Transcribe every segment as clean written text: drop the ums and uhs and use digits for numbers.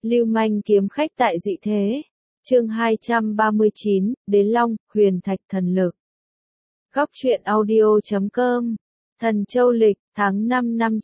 Lưu manh kiếm khách tại dị thế. Chương 239, Đế Long, Huyền Thạch Thần Lực. Góc truyện audio.com. Thần Châu Lịch, tháng 5 năm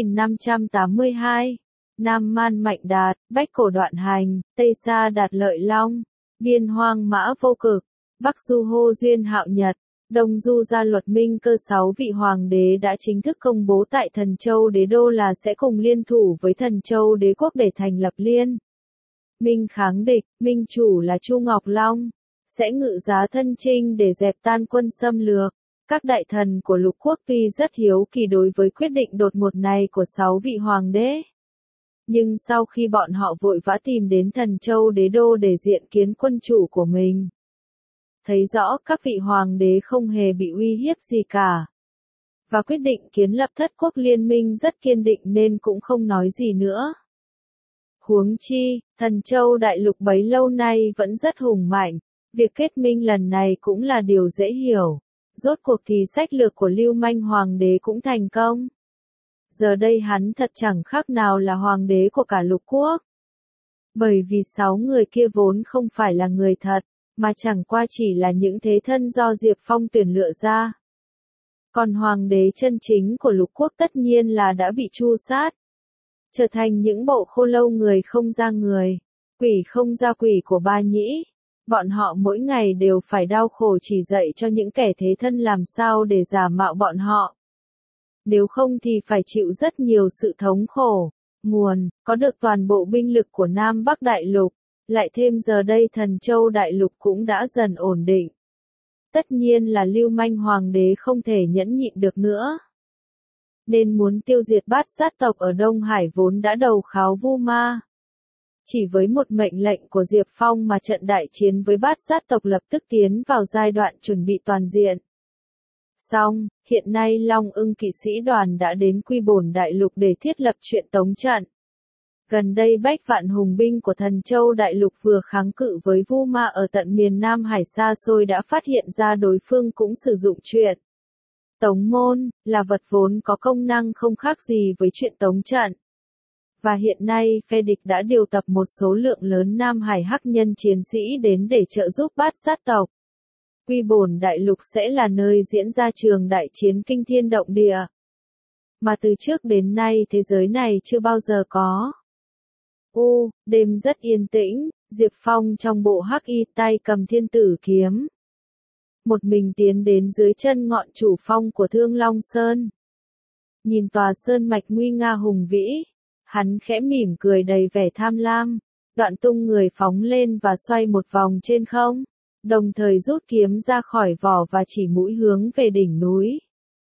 9582. Nam Man Mạnh Đạt, Bách Cổ Đoạn Hành, Tây Sa Đạt Lợi Long, Biên Hoang Mã Vô Cực, Bắc Du Hô Duyên Hạo Nhật, Đông Du Gia Luật Minh Cơ. 6 vị hoàng đế đã chính thức công bố tại Thần Châu Đế Đô là sẽ cùng liên thủ với Thần Châu Đế Quốc để thành lập liên minh kháng địch. Minh chủ là Chu Ngọc Long, sẽ ngự giá thân chinh để dẹp tan quân xâm lược. Các đại thần của lục quốc tuy rất hiếu kỳ đối với quyết định đột ngột này của 6 vị hoàng đế, nhưng sau khi bọn họ vội vã tìm đến Thần Châu Đế Đô để diện kiến quân chủ của mình, thấy rõ các vị hoàng đế không hề bị uy hiếp gì cả, và quyết định kiến lập thất quốc liên minh rất kiên định nên cũng không nói gì nữa. Huống chi, Thần Châu Đại Lục bấy lâu nay vẫn rất hùng mạnh, việc kết minh lần này cũng là điều dễ hiểu. Rốt cuộc thì sách lược của Lưu manh hoàng đế cũng thành công. Giờ đây hắn thật chẳng khác nào là hoàng đế của cả lục quốc. Bởi vì 6 người kia vốn không phải là người thật, mà chẳng qua chỉ là những thế thân do Diệp Phong tuyển lựa ra. Còn hoàng đế chân chính của lục quốc tất nhiên là đã bị tru sát, trở thành những bộ khô lâu người không ra người, quỷ không ra quỷ của Ba Nhĩ. Bọn họ mỗi ngày đều phải đau khổ chỉ dạy cho những kẻ thế thân làm sao để giả mạo bọn họ. Nếu không thì phải chịu rất nhiều sự thống khổ. Nguồn, có được toàn bộ binh lực của Nam Bắc Đại Lục, lại thêm giờ đây Thần Châu Đại Lục cũng đã dần ổn định. Tất nhiên là Lưu manh hoàng đế không thể nhẫn nhịn được nữa, nên muốn tiêu diệt Bát Sát tộc ở Đông Hải vốn đã đầu kháo Vu Ma. Chỉ với một mệnh lệnh của Diệp Phong mà trận đại chiến với Bát Sát tộc lập tức tiến vào giai đoạn chuẩn bị toàn diện. Song, hiện nay Long Ưng kỵ sĩ đoàn đã đến Quy Bổn Đại Lục để thiết lập chuyện tống trận. Gần đây Bách vạn hùng binh của Thần Châu Đại Lục vừa kháng cự với Vu Ma ở tận miền Nam Hải xa xôi đã phát hiện ra đối phương cũng sử dụng chuyện tống môn, là vật vốn có công năng không khác gì với chuyện tống trận. Và hiện nay phe địch đã điều tập một số lượng lớn Nam Hải hắc nhân chiến sĩ đến để trợ giúp Bát Sát tộc. Quy Bổn Đại Lục sẽ là nơi diễn ra trường đại chiến kinh thiên động địa, mà từ trước đến nay thế giới này chưa bao giờ có. Đêm rất yên tĩnh, Diệp Phong trong bộ hắc y tay cầm thiên tử kiếm, một mình tiến đến dưới chân ngọn chủ phong của Thương Long Sơn. Nhìn tòa sơn mạch nguy nga hùng vĩ, hắn khẽ mỉm cười đầy vẻ tham lam, đoạn tung người phóng lên và xoay một vòng trên không, đồng thời rút kiếm ra khỏi vỏ và chỉ mũi hướng về đỉnh núi.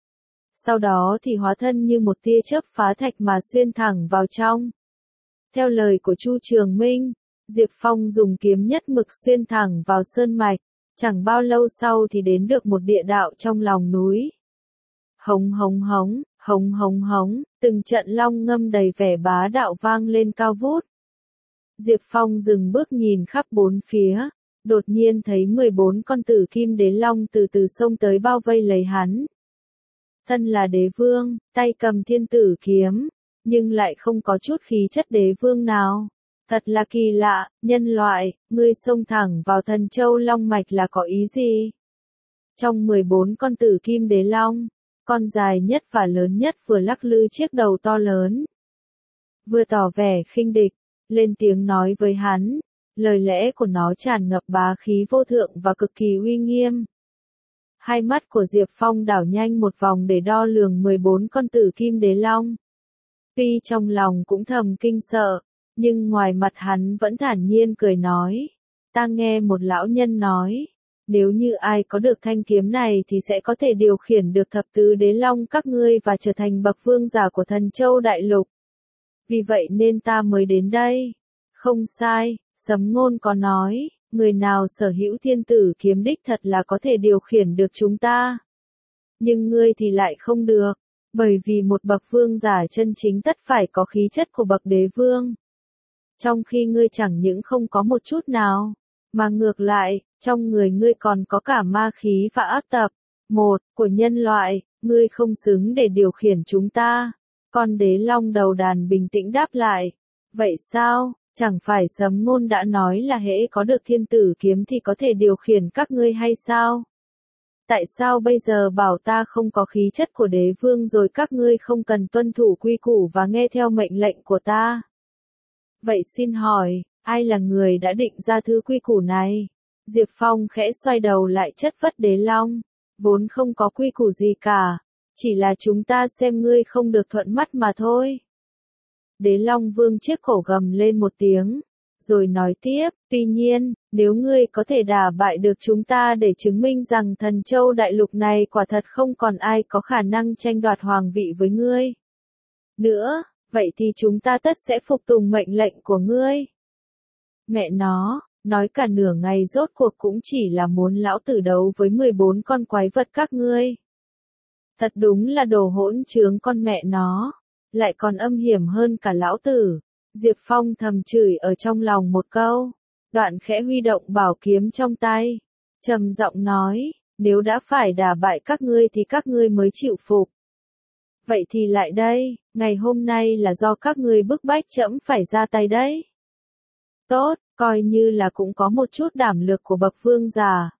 Sau đó thì hóa thân như một tia chớp phá thạch mà xuyên thẳng vào trong. Theo lời của Chu Trường Minh, Diệp Phong dùng kiếm nhất mực xuyên thẳng vào sơn mạch, chẳng bao lâu sau thì đến được một địa đạo trong lòng núi. Hống hống hống, hống hống hống, từng trận long ngâm đầy vẻ bá đạo vang lên cao vút. Diệp Phong dừng bước nhìn khắp bốn phía, đột nhiên thấy 14 con tử kim đế long từ từ xông tới bao vây lấy hắn. Thân là đế vương, tay cầm thiên tử kiếm, nhưng lại không có chút khí chất đế vương nào. Thật là kỳ lạ, nhân loại, ngươi xông thẳng vào Thần Châu Long Mạch là có ý gì? Trong 14 con tử kim đế long, con dài nhất và lớn nhất vừa lắc lư chiếc đầu to lớn, vừa tỏ vẻ khinh địch, lên tiếng nói với hắn. Lời lẽ của nó tràn ngập bá khí vô thượng và cực kỳ uy nghiêm. Hai mắt của Diệp Phong đảo nhanh một vòng để đo lường 14 con tử kim đế long. Tuy trong lòng cũng thầm kinh sợ, nhưng ngoài mặt hắn vẫn thản nhiên cười nói. Ta nghe một lão nhân nói, nếu như ai có được thanh kiếm này thì sẽ có thể điều khiển được thập tứ đế long các ngươi và trở thành bậc vương giả của Thần Châu Đại Lục. Vì vậy nên ta mới đến đây. Không sai, Sấm Ngôn có nói, người nào sở hữu thiên tử kiếm đích thật là có thể điều khiển được chúng ta. Nhưng ngươi thì lại không được, bởi vì một bậc vương giả chân chính tất phải có khí chất của bậc đế vương. Trong khi ngươi chẳng những không có một chút nào, mà ngược lại, trong người ngươi còn có cả ma khí và ác tập. Một, của nhân loại, ngươi không xứng để điều khiển chúng ta. Con đế long đầu đàn bình tĩnh đáp lại. Vậy sao, Chẳng phải Sấm Ngôn đã nói là hễ có được thiên tử kiếm thì có thể điều khiển các ngươi hay sao? Tại sao bây giờ bảo ta không có khí chất của đế vương rồi các ngươi không cần tuân thủ quy củ và nghe theo mệnh lệnh của ta? Vậy xin hỏi, ai là người đã định ra thứ quy củ này? Diệp Phong khẽ xoay đầu lại chất vấn Đế Long, vốn không có quy củ gì cả, chỉ là chúng ta xem ngươi không được thuận mắt mà thôi. Đế Long vương chiếc cổ gầm lên một tiếng, rồi nói tiếp, tuy nhiên, nếu ngươi có thể đả bại được chúng ta để chứng minh rằng Thần Châu đại lục này quả thật không còn ai có khả năng tranh đoạt hoàng vị với ngươi nữa, vậy thì chúng ta tất sẽ phục tùng mệnh lệnh của ngươi. Mẹ nó, nói cả nửa ngày rốt cuộc cũng chỉ là muốn lão tử đấu với 14 con quái vật các ngươi. Thật đúng là đồ hỗn trướng con mẹ nó, lại còn âm hiểm hơn cả lão tử. Diệp Phong thầm chửi ở trong lòng một câu, đoạn khẽ huy động bảo kiếm trong tay, trầm giọng nói, nếu đã phải đả bại các ngươi thì các ngươi mới chịu phục. Vậy thì lại đây, ngày hôm nay là do các ngươi bức bách trẫm phải ra tay đấy. Tốt, coi như là cũng có một chút đảm lược của bậc vương giả.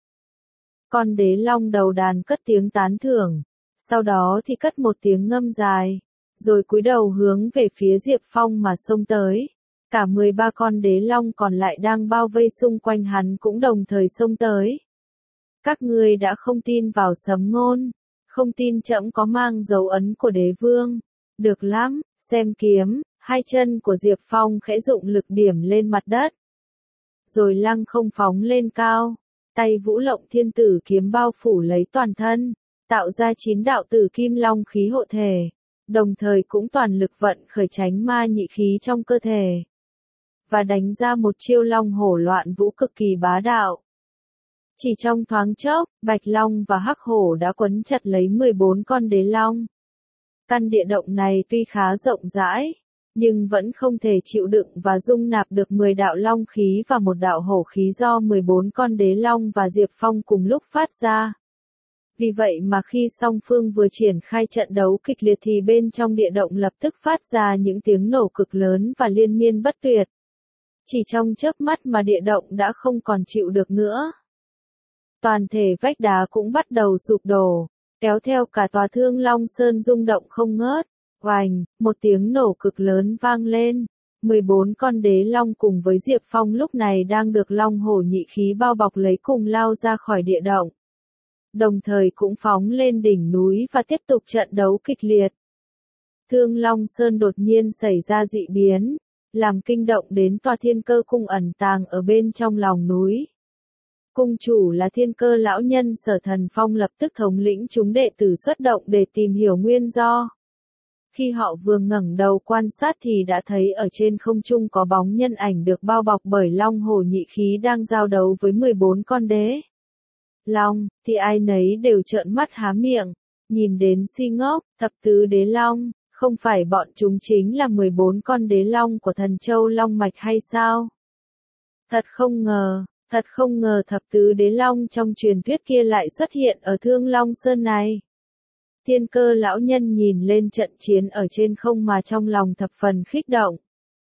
Con Đế Long đầu đàn cất tiếng tán thưởng, sau đó thì cất một tiếng ngâm dài, rồi cúi đầu hướng về phía Diệp Phong mà xông tới. Cả 13 con Đế Long còn lại đang bao vây xung quanh hắn cũng đồng thời xông tới. Các ngươi đã không tin vào Sấm Ngôn, không tin trẫm có mang dấu ấn của đế vương. Được lắm, xem kiếm. Hai chân của Diệp Phong khẽ dụng lực điểm lên mặt đất, rồi lăng không phóng lên cao, tay vũ lộng thiên tử kiếm bao phủ lấy toàn thân, tạo ra 9 đạo tử kim long khí hộ thể, đồng thời cũng toàn lực vận khởi tránh ma nhị khí trong cơ thể, và đánh ra một chiêu long hổ loạn vũ cực kỳ bá đạo. Chỉ trong thoáng chốc, Bạch Long và Hắc Hổ đã quấn chặt lấy 14 con Đế Long. Căn địa động này tuy khá rộng rãi, nhưng vẫn không thể chịu đựng và dung nạp được 10 đạo long khí và một đạo hổ khí do 14 con Đế Long và Diệp Phong cùng lúc phát ra. Vì vậy mà khi song phương vừa triển khai trận đấu kịch liệt thì bên trong địa động lập tức phát ra những tiếng nổ cực lớn và liên miên bất tuyệt. Chỉ trong chớp mắt mà địa động đã không còn chịu được nữa. Toàn thể vách đá cũng bắt đầu sụp đổ, kéo theo cả tòa Thương Long Sơn rung động không ngớt. Oành, một tiếng nổ cực lớn vang lên. 14 con Đế Long cùng với Diệp Phong lúc này đang được long hổ nhị khí bao bọc lấy cùng lao ra khỏi địa động. Đồng thời cũng phóng lên đỉnh núi và tiếp tục trận đấu kịch liệt. Thương Long Sơn đột nhiên xảy ra dị biến, làm kinh động đến tòa Thiên Cơ cung ẩn tàng ở bên trong lòng núi. Cung chủ là Thiên Cơ lão nhân Sở Thần Phong lập tức thống lĩnh chúng đệ tử xuất động để tìm hiểu nguyên do. Khi họ vừa ngẩng đầu quan sát thì đã thấy ở trên không trung có bóng nhân ảnh được bao bọc bởi long hổ nhị khí đang giao đấu với 14 con Đế Long, thì ai nấy đều trợn mắt há miệng, nhìn đến si ngốc. Thập tứ Đế Long, không phải bọn chúng chính là 14 con Đế Long của Thần Châu Long Mạch hay sao? Thật không ngờ thập tứ Đế Long trong truyền thuyết kia lại xuất hiện ở Thương Long Sơn này. Thiên Cơ lão nhân nhìn lên trận chiến ở trên không mà trong lòng thập phần kích động.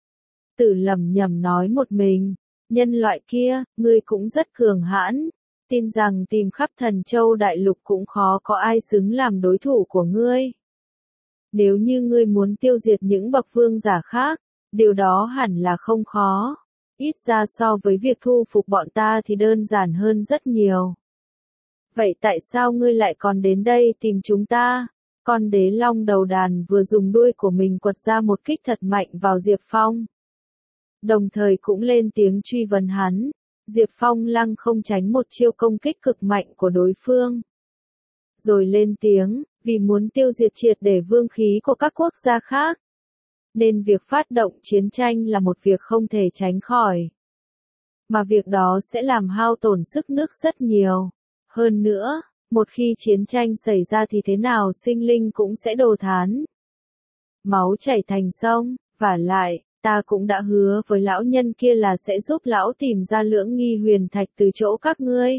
Tự lẩm nhẩm nói một mình, nhân loại kia, ngươi cũng rất cường hãn, tin rằng tìm khắp Thần Châu đại lục cũng khó có ai xứng làm đối thủ của ngươi. Nếu như ngươi muốn tiêu diệt những bậc vương giả khác, điều đó hẳn là không khó, ít ra so với việc thu phục bọn ta thì đơn giản hơn rất nhiều. Vậy tại sao ngươi lại còn đến đây tìm chúng ta? Con Đế Long đầu đàn vừa dùng đuôi của mình quật ra một kích thật mạnh vào Diệp Phong. Đồng thời cũng lên tiếng truy vấn hắn. Diệp Phong lăng không tránh một chiêu công kích cực mạnh của đối phương. Rồi lên tiếng, vì muốn tiêu diệt triệt để vương khí của các quốc gia khác, nên việc phát động chiến tranh là một việc không thể tránh khỏi. Mà việc đó sẽ làm hao tổn sức nước rất nhiều. Hơn nữa, một khi chiến tranh xảy ra thì thế nào sinh linh cũng sẽ đồ thán. Máu chảy thành sông, vả lại, ta cũng đã hứa với lão nhân kia là sẽ giúp lão tìm ra lưỡng nghi huyền thạch từ chỗ các ngươi.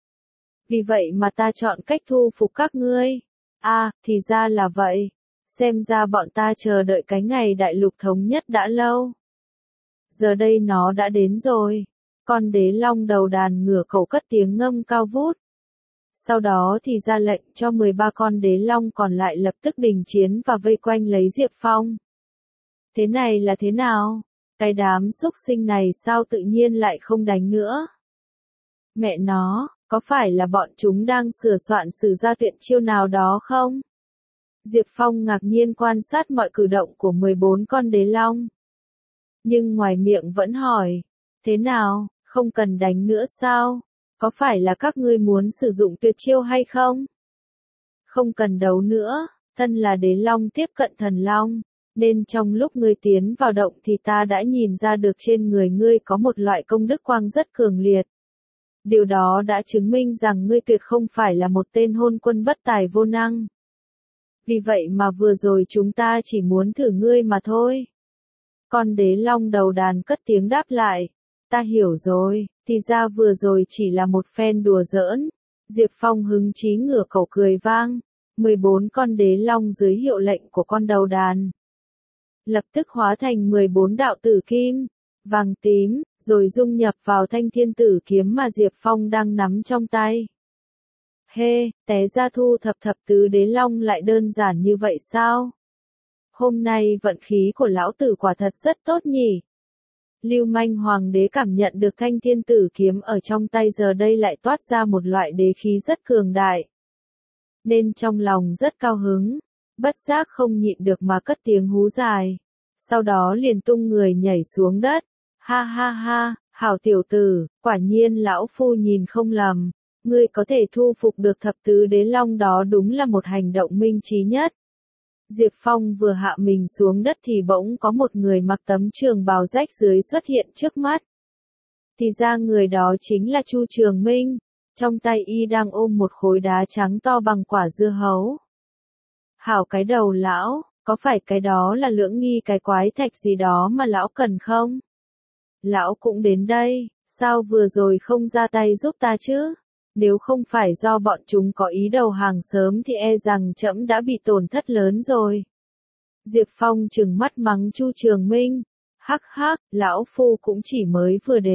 Vì vậy mà ta chọn cách thu phục các ngươi. Thì ra là vậy. Xem ra bọn ta chờ đợi cái ngày đại lục thống nhất đã lâu. giờ đây nó đã đến rồi. Con đế long đầu đàn ngửa cổ cất tiếng ngâm cao vút. Sau đó thì ra lệnh cho 13 con đế long còn lại lập tức đình chiến và vây quanh lấy Diệp Phong. Thế này là thế nào? Cái đám súc sinh này sao tự nhiên lại không đánh nữa? Mẹ nó, có phải là bọn chúng đang sửa soạn sử ra tuyệt chiêu nào đó không? Diệp Phong ngạc nhiên quan sát mọi cử động của 14 con đế long. Nhưng ngoài miệng vẫn hỏi, thế nào, không cần đánh nữa sao? Có phải là các ngươi muốn sử dụng tuyệt chiêu hay không? Không cần đấu nữa, thân là đế long tiếp cận thần long, nên trong lúc ngươi tiến vào động thì ta đã nhìn ra được trên người ngươi có một loại công đức quang rất cường liệt. Điều đó đã chứng minh rằng ngươi tuyệt không phải là một tên hôn quân bất tài vô năng. Vì vậy mà vừa rồi chúng ta chỉ muốn thử ngươi mà thôi. Con đế long đầu đàn cất tiếng đáp lại. Ta hiểu rồi, thì ra vừa rồi chỉ là một phen đùa giỡn. Diệp Phong hứng chí ngửa cổ cười vang. 14 con đế long dưới hiệu lệnh của con đầu đàn lập tức hóa thành 14 đạo tử kim, vàng tím, rồi dung nhập vào thanh thiên tử kiếm mà Diệp Phong đang nắm trong tay. Té ra thu thập thập tứ đế long lại đơn giản như vậy sao? Hôm nay vận khí của lão tử quả thật rất tốt nhỉ. Lưu manh hoàng đế cảm nhận được thanh thiên tử kiếm ở trong tay giờ đây lại toát ra một loại đế khí rất cường đại. Nên trong lòng rất cao hứng, bất giác không nhịn được mà cất tiếng hú dài. Sau đó liền tung người nhảy xuống đất. Ha ha ha, hảo tiểu tử, quả nhiên lão phu nhìn không lầm. Ngươi có thể thu phục được thập tứ đế long đó đúng là một hành động minh trí nhất. Diệp Phong vừa hạ mình xuống đất thì bỗng có một người mặc tấm trường bào rách dưới xuất hiện trước mắt. Thì ra người đó chính là Chu Trường Minh, trong tay y đang ôm một khối đá trắng to bằng quả dưa hấu. Hảo cái đầu lão, có phải cái đó là Lưỡng Nghi cái quái thạch gì đó mà lão cần không? Lão cũng đến đây, sao vừa rồi không ra tay giúp ta chứ? Nếu không phải do bọn chúng có ý đầu hàng sớm thì e rằng trẫm đã bị tổn thất lớn rồi. Diệp Phong trừng mắt mắng Chu Trường Minh. Hắc hắc, lão phu cũng chỉ mới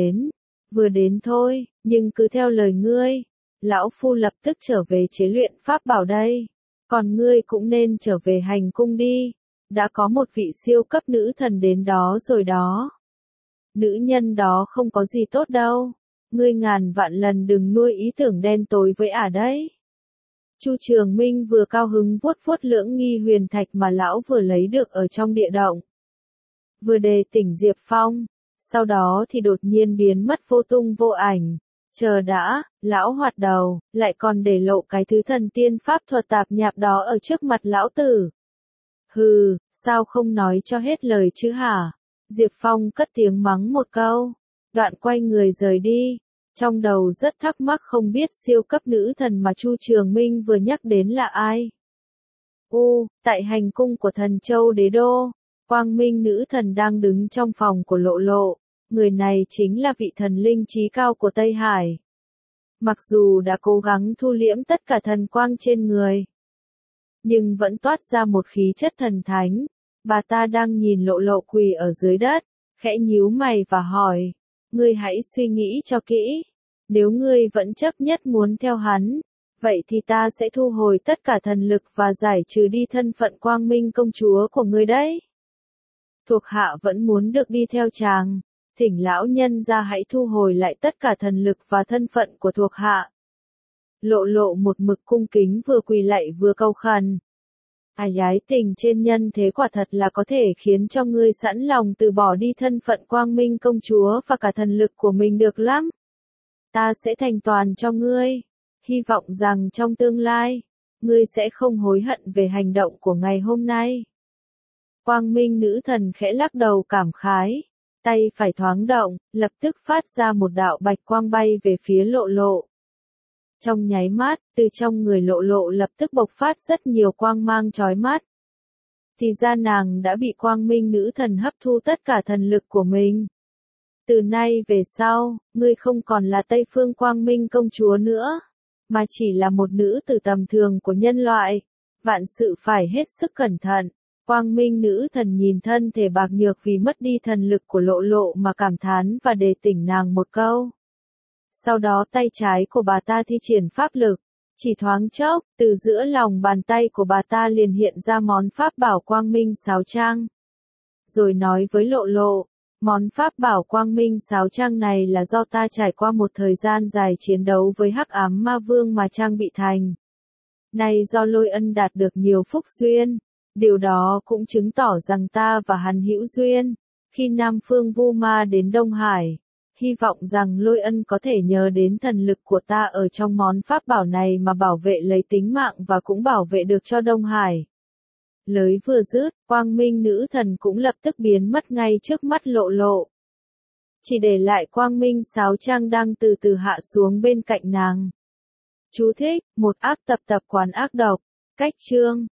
vừa đến thôi, nhưng cứ theo lời ngươi, lão phu lập tức trở về chế luyện pháp bảo đây. Còn ngươi cũng nên trở về hành cung đi, đã có một vị siêu cấp nữ thần đến đó rồi đó. Nữ nhân đó không có gì tốt đâu. Ngươi ngàn vạn lần đừng nuôi ý tưởng đen tối với ả đấy. Chu Trường Minh vừa cao hứng vuốt vuốt Lưỡng Nghi huyền thạch mà lão vừa lấy được ở trong địa động. Vừa đề tỉnh Diệp Phong, sau đó thì đột nhiên biến mất vô tung vô ảnh. Chờ đã, lão hoạt đầu, lại còn để lộ cái thứ thần tiên pháp thuật tạp nhạp đó ở trước mặt lão tử. Hừ, sao không nói cho hết lời chứ hả? Diệp Phong cất tiếng mắng một câu, đoạn quay người rời đi. Trong đầu rất thắc mắc không biết siêu cấp nữ thần mà Chu Trường Minh vừa nhắc đến là ai. Tại hành cung của thần châu đế đô, Quang Minh nữ thần đang đứng trong phòng của Lộ Lộ. Người này chính là vị thần linh trí cao của Tây Hải. Mặc dù đã cố gắng thu liễm tất cả thần quang trên người, nhưng vẫn toát ra một khí chất thần thánh. Bà ta đang nhìn Lộ Lộ quỳ ở dưới đất, khẽ nhíu mày và hỏi, ngươi hãy suy nghĩ cho kỹ. Nếu ngươi vẫn chấp nhất muốn theo hắn, vậy thì ta sẽ thu hồi tất cả thần lực và giải trừ đi thân phận Quang Minh công chúa của ngươi đấy. Thuộc hạ vẫn muốn được đi theo chàng. Thỉnh lão nhân ra hãy thu hồi lại tất cả thần lực và thân phận của thuộc hạ. Lộ Lộ một mực cung kính vừa quỳ lạy vừa cầu khẩn. Ái tình trên nhân thế quả thật là có thể khiến cho ngươi sẵn lòng từ bỏ đi thân phận Quang Minh công chúa và cả thần lực của mình được lắm. Ta sẽ thành toàn cho ngươi. Hy vọng rằng trong tương lai, ngươi sẽ không hối hận về hành động của ngày hôm nay. Quang Minh nữ thần khẽ lắc đầu cảm khái. Tay phải thoáng động, lập tức phát ra một đạo bạch quang bay về phía Lộ Lộ. Trong nháy mắt, từ trong người Lộ Lộ lập tức bộc phát rất nhiều quang mang chói mắt. Thì ra nàng đã bị Quang Minh nữ thần hấp thu tất cả thần lực của mình. Từ nay về sau, ngươi không còn là Tây Phương Quang Minh công chúa nữa, mà chỉ là một nữ tử tầm thường của nhân loại. Vạn sự phải hết sức cẩn thận. Quang Minh nữ thần nhìn thân thể bạc nhược vì mất đi thần lực của Lộ Lộ mà cảm thán và đề tỉnh nàng một câu. Sau đó tay trái của bà ta thi triển pháp lực, chỉ thoáng chốc, từ giữa lòng bàn tay của bà ta liền hiện ra món pháp bảo Quang Minh Sáo Trang. Rồi nói với Lộ Lộ, món pháp bảo Quang Minh Sáo Trang này là do ta trải qua một thời gian dài chiến đấu với Hắc Ám Ma Vương mà trang bị thành. Nay do Lôi Ân đạt được nhiều phúc duyên, điều đó cũng chứng tỏ rằng ta và hắn hữu duyên. Khi Nam Phương Vu Ma đến Đông Hải, hy vọng rằng Lôi Ân có thể nhờ đến thần lực của ta ở trong món pháp bảo này mà bảo vệ lấy tính mạng và cũng bảo vệ được cho Đông Hải. Lời vừa dứt, Quang Minh nữ thần cũng lập tức biến mất ngay trước mắt Lộ Lộ. Chỉ để lại Quang Minh Sáo Trang đang từ từ hạ xuống bên cạnh nàng. Chú thích, một ác tập tập quán ác độc. Cách chương